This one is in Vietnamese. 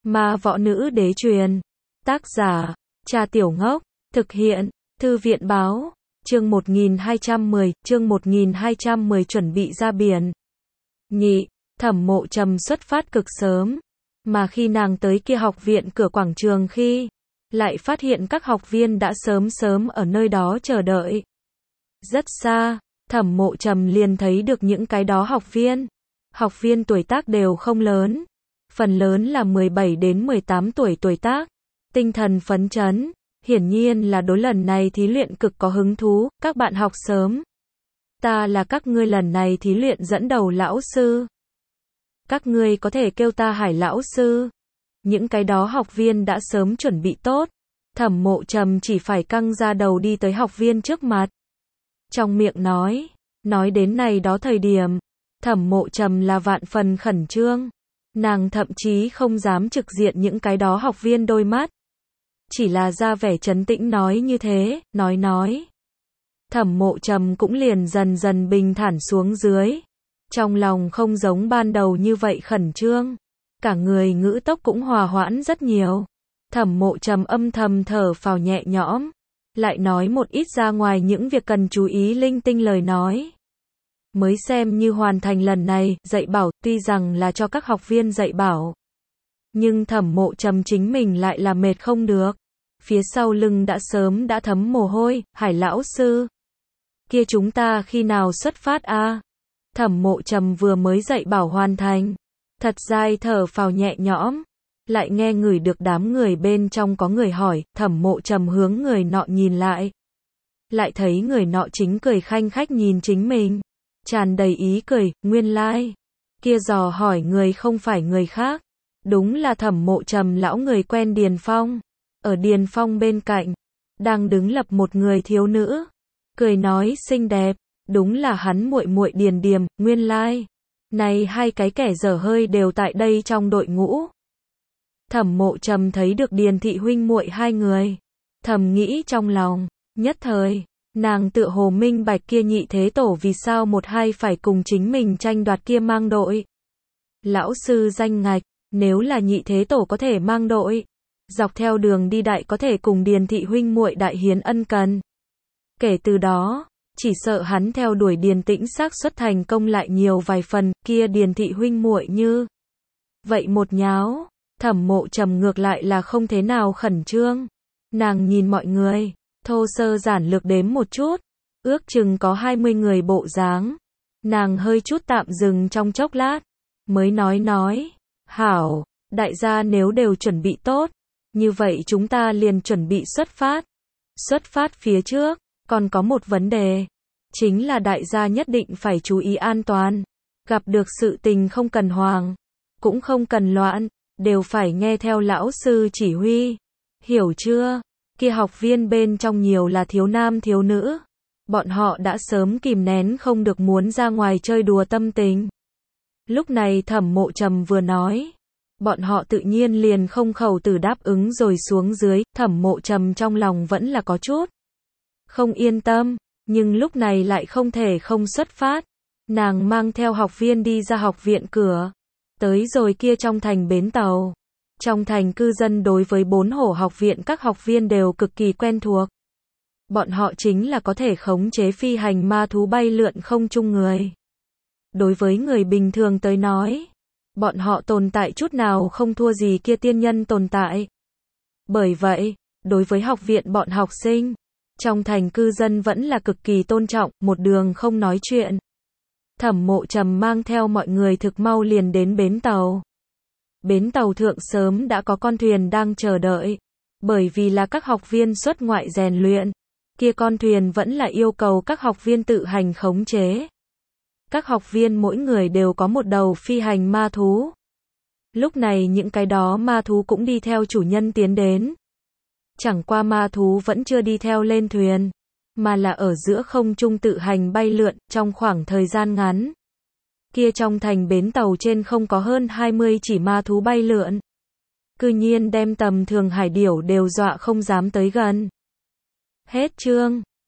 Ma võ nữ đế truyền. Tác giả, Trà Tiểu Ngốc. Thực hiện, Thư viện báo. Chương 1210 chuẩn bị ra biển. Nhị, Thẩm Mộ Trầm xuất phát cực sớm. Mà khi nàng tới kia học viện cửa quảng trường khi, lại phát hiện các học viên đã sớm ở nơi đó chờ đợi. Rất xa, Thẩm Mộ Trầm liền thấy được những cái đó học viên. Học viên tuổi tác đều không lớn. Phần lớn là 17 đến 18 tuổi tác. Tinh thần phấn chấn. Hiển nhiên là đối lần này thí luyện cực có hứng thú, các bạn học sớm. Ta là các ngươi lần này thí luyện dẫn đầu lão sư. Các ngươi có thể kêu ta Hải lão sư. Những cái đó học viên đã sớm chuẩn bị tốt. Thẩm Mộ Trầm chỉ phải căng ra đầu đi tới học viên trước mặt. Trong miệng nói đến này đó thời điểm, Thẩm Mộ Trầm là vạn phần khẩn trương. Nàng thậm chí không dám trực diện những cái đó học viên đôi mắt. Chỉ là ra vẻ trấn tĩnh nói như thế, nói. Thẩm Mộ Trầm cũng liền dần bình thản xuống dưới. Trong lòng không giống ban đầu như vậy khẩn trương. Cả người ngữ tốc cũng hòa hoãn rất nhiều. Thẩm Mộ Trầm âm thầm thở phào nhẹ nhõm. Lại nói một ít ra ngoài những việc cần chú ý linh tinh lời nói. Mới xem như hoàn thành lần này, dạy bảo, tuy rằng là cho các học viên dạy bảo. Nhưng Thẩm Mộ Trầm chính mình lại là mệt không được. Phía sau lưng đã sớm đã thấm mồ hôi. Hải lão sư, kia chúng ta khi nào xuất phát a? Thẩm Mộ Trầm vừa mới dạy bảo hoàn thành. Thật dài thở phào nhẹ nhõm. Lại nghe ngửi được đám người bên trong có người hỏi. Thẩm Mộ Trầm hướng người nọ nhìn lại. Lại thấy người nọ chính cười khanh khách nhìn chính mình. Tràn đầy ý cười, nguyên lai. Kia dò hỏi người không phải người khác. Đúng là Thẩm Mộ Trầm lão người quen Điền Phong. Ở Điền Phong bên cạnh, đang đứng lập một người thiếu nữ. Cười nói xinh đẹp, đúng là hắn muội muội Điền Điềm, nguyên lai. Này hai cái kẻ dở hơi đều tại đây trong đội ngũ. Thẩm Mộ Trầm thấy được Điền thị huynh muội hai người. Thầm nghĩ trong lòng, nhất thời. Nàng tựa hồ minh bạch kia nhị thế tổ vì sao một hai phải cùng chính mình tranh đoạt kia mang đội. Lão sư danh ngạch, nếu là nhị thế tổ có thể mang đội, dọc theo đường đi đại có thể cùng Điền thị huynh muội đại hiến ân cần. Kể từ đó, chỉ sợ hắn theo đuổi Điền Tĩnh xác suất thành công lại nhiều vài phần, kia Điền thị huynh muội như vậy một nháo, Thẩm Mộ Trầm ngược lại là không thế nào khẩn trương. Nàng nhìn mọi người, thô sơ giản lược đếm một chút, ước chừng có 20 người bộ dáng. Nàng hơi chút tạm dừng trong chốc lát, mới nói, hảo, đại gia nếu đều chuẩn bị tốt, như vậy chúng ta liền chuẩn bị xuất phát. Xuất phát phía trước, còn có một vấn đề, chính là đại gia nhất định phải chú ý an toàn. Gặp được sự tình không cần hoảng, cũng không cần loạn, đều phải nghe theo lão sư chỉ huy. Hiểu chưa? Kia học viên bên trong nhiều là thiếu nam thiếu nữ. Bọn họ đã sớm kìm nén không được muốn ra ngoài chơi đùa tâm tình. Lúc này Thẩm Mộ Trầm vừa nói, bọn họ tự nhiên liền không khẩu từ đáp ứng rồi xuống dưới. Thẩm Mộ Trầm trong lòng vẫn là có chút không yên tâm, nhưng lúc này lại không thể không xuất phát. Nàng mang theo học viên đi ra học viện cửa, tới rồi kia trong thành bến tàu. Trong thành cư dân đối với 4 hổ học viện các học viên đều cực kỳ quen thuộc. Bọn họ chính là có thể khống chế phi hành ma thú bay lượn không trung người. Đối với người bình thường tới nói, bọn họ tồn tại chút nào không thua gì kia tiên nhân tồn tại. Bởi vậy, đối với học viện bọn học sinh, trong thành cư dân vẫn là cực kỳ tôn trọng, một đường không nói chuyện. Thẩm Mộ Trầm mang theo mọi người thực mau liền đến bến tàu. Bến tàu thượng sớm đã có con thuyền đang chờ đợi. Bởi vì là các học viên xuất ngoại rèn luyện, kia con thuyền vẫn là yêu cầu các học viên tự hành khống chế. Các học viên mỗi người đều có một đầu phi hành ma thú. Lúc này những cái đó ma thú cũng đi theo chủ nhân tiến đến. Chẳng qua ma thú vẫn chưa đi theo lên thuyền, mà là ở giữa không trung tự hành bay lượn trong khoảng thời gian ngắn. Kia trong thành bến tàu trên không có hơn 20 chỉ ma thú bay lượn. Cư nhiên đem tầm thường hải điểu đều dọa không dám tới gần. Hết chương.